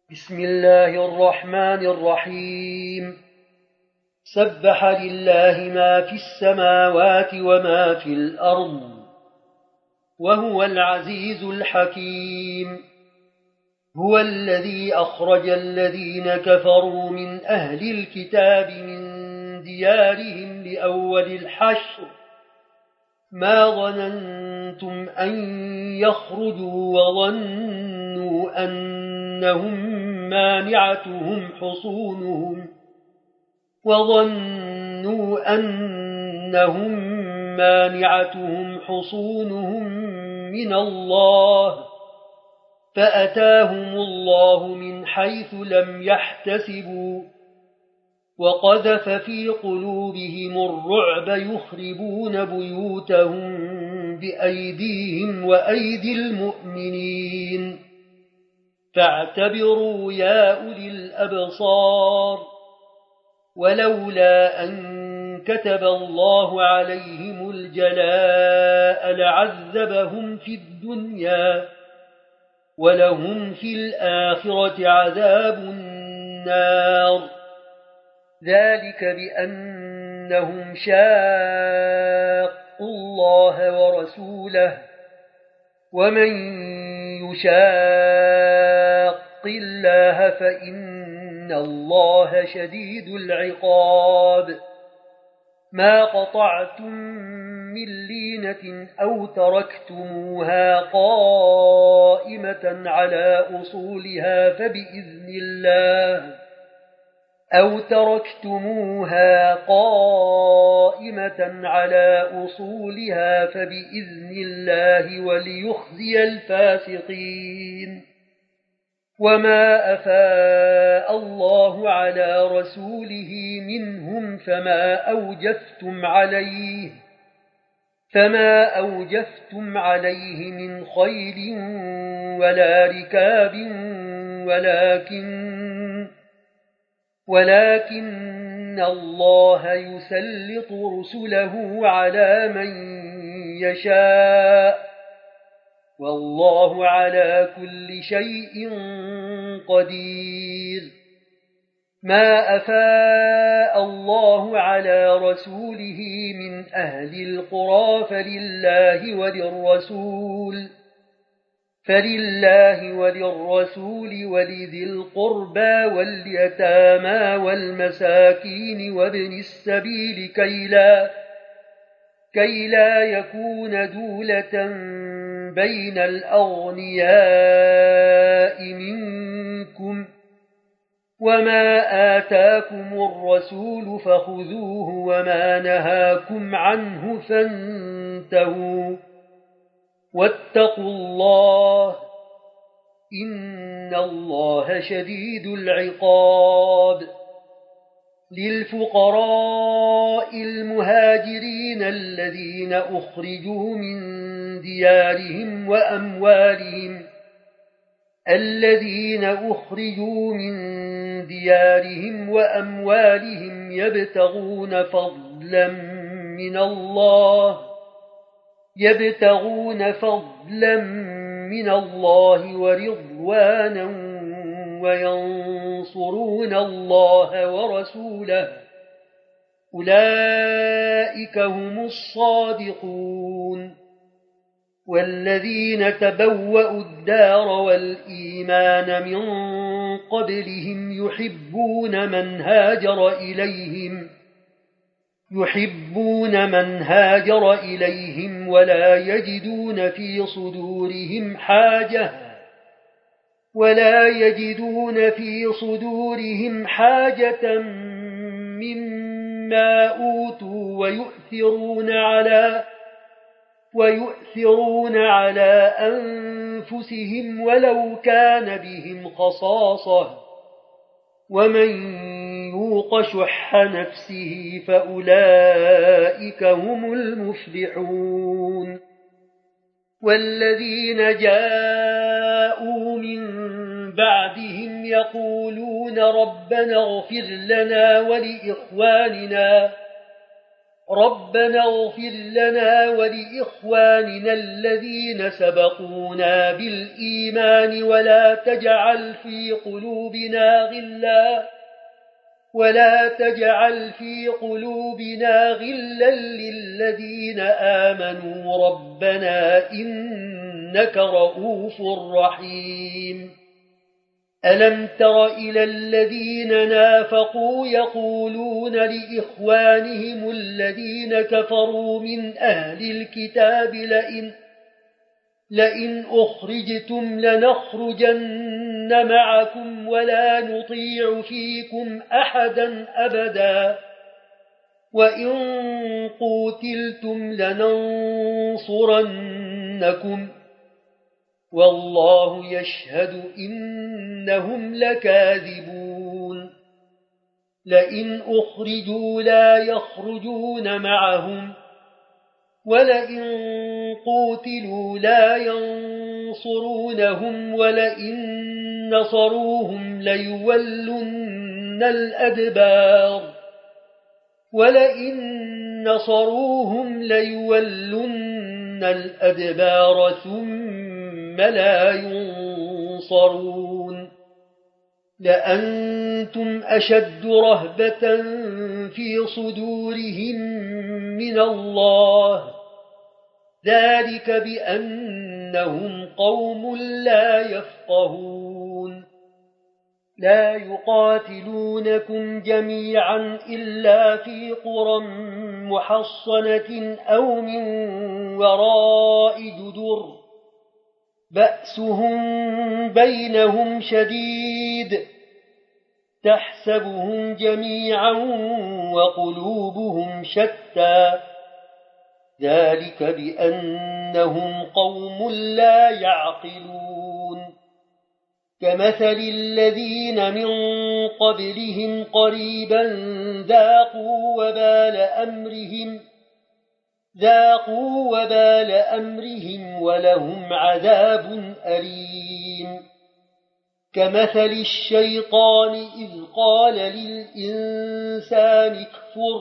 بسم الله الرحمن الرحيم. سبح لله ما في السماوات وما في الأرض وهو العزيز الحكيم. هو الذي أخرج الذين كفروا من أهل الكتاب من ديارهم لأول الحشر ما ظننتم أن يخرجوا وظنوا أنهم مانعتهم حصونهم من الله فأتاهم الله من حيث لم يحتسبوا وقذف في قلوبهم الرعب يخربون بيوتهم بأيديهم وأيدي المؤمنين فاعتبروا يا أولي الأبصار. ولولا أن كتب الله عليهم الجلاء لعذبهم في الدنيا ولهم في الآخرة عذاب النار. ذلك بأنهم شاقوا الله ورسوله ومن يشاق الله فإن الله شديد العقاب. ما قطعتم من لينة أو تركتموها قائمة على أصولها فبإذن الله وليخزي الفاسقين. وما أفاء الله على رسوله منهم فما أوجفتم عليه من خيل ولا ركاب ولكن الله يسلط رسله على من يشاء والله على كل شيء قدير. ما أفاء الله على رسوله من أهل القرى فلله وللرسول ولذي القربى واليتامى والمساكين وابن السبيل كي لا يكون دولة بين الأغنياء منكم. وما آتاكم الرسول فخذوه وما نهاكم عنه فانتهوا واتقوا الله إن الله شديد العقاب. للفقراء المهاجرين الذين أخرجوا من ديارهم وأموالهم يبتغون فضلا من الله ورضوانا وينصرون الله ورسوله أولئك هم الصادقون. والذين تبوأوا الدار والإيمان من قبلهم يحبون من هاجر إليهم ولا يجدون في صدورهم حاجة مما أوتوا ويؤثرون على أنفسهم ولو كان بهم خصاصة ومن يوق شح نفسه فأولئك هم المفلحون. والذين جاءوا من بعدهم يقولون ربنا اغفر لنا ربنا اغفر لنا ولإخواننا الذين سبقونا بالإيمان ولا تجعل في قلوبنا غلا للذين آمنوا ربنا إنك رؤوف رحيم ألم تر إلى الذين نافقوا يقولون لإخوانهم الذين كفروا من أهل الكتاب لئن أخرجتم لنخرجن معكم ولا نطيع فيكم أحدا أبدا وإن قوتلتم لننصرنكم والله يشهد إنهم لكاذبون لئن أخرجوا لا يخرجون معهم ولئن قوتلوا لا ينصرونهم ولئن نصروهم ليولن الأدبار ثم لا ينصرون لأنتم أشد رهبة في صدورهم من الله ذلك بأنهم قوم لا يفقهون لا يقاتلونكم جميعا إلا في قرى محصنة أو من وراء جدر بأسهم بينهم شديد تحسبهم جميعا وقلوبهم شتى ذلك بأنهم قوم لا يعقلون كمثل الذين من قبلهم قريبا ذاقوا وبال أمرهم ولهم عذاب أليم كمثل الشيطان إذ قال للإنسان اكفر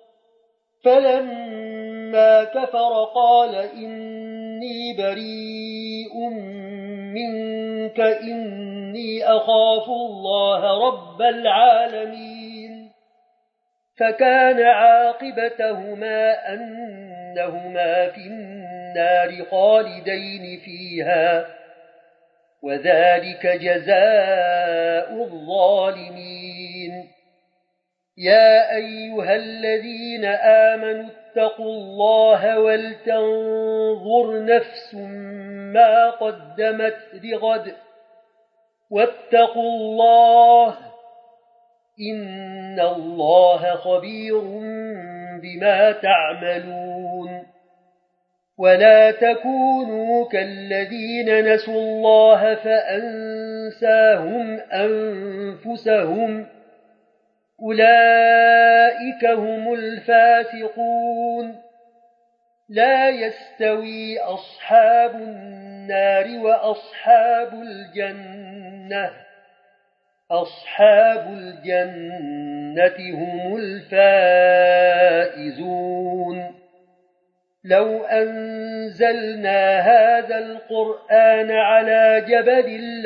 فلما كفر قال إني بريء منك إني أخاف الله رب العالمين فكان عاقبتهما أنهما في النار خالدين فيها وذلك جزاء الظالمين يا أيها الذين آمنوا اتقوا الله ولتنظر نفس ما قدمت لغد واتقوا الله إن الله خبير بما تعملون ولا تكونوا كالذين نسوا الله فأنساهم أنفسهم أولئك هم الفاسقون لا يستوي أصحاب النار وأصحاب الجنة هم الفائزون لو أنزلنا هذا القرآن على جبل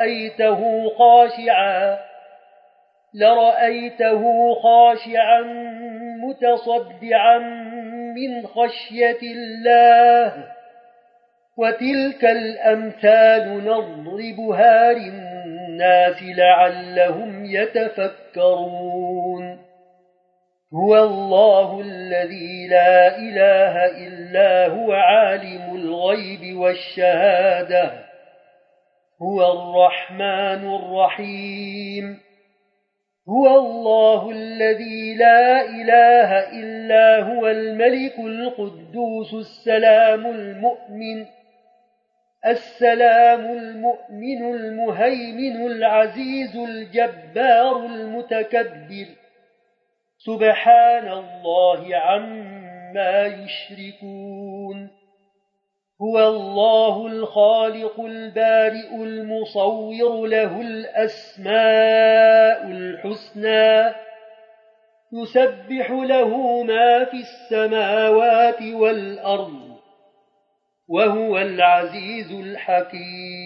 لرأيته خاشعا متصدعا من خشية الله وتلك الأمثال نضربها للناس لعلهم يتفكرون هو الله الذي لا إله إلا هو عالم الغيب والشهادة هو الرحمن الرحيم هو الله الذي لا إله إلا هو الملك القدوس السلام المؤمن المهيمن العزيز الجبار المتكبر سبحان الله عما يشركون هو الله الخالق البارئ المصور له الأسماء الحسنى يسبح له ما في السماوات والأرض وهو العزيز الحكيم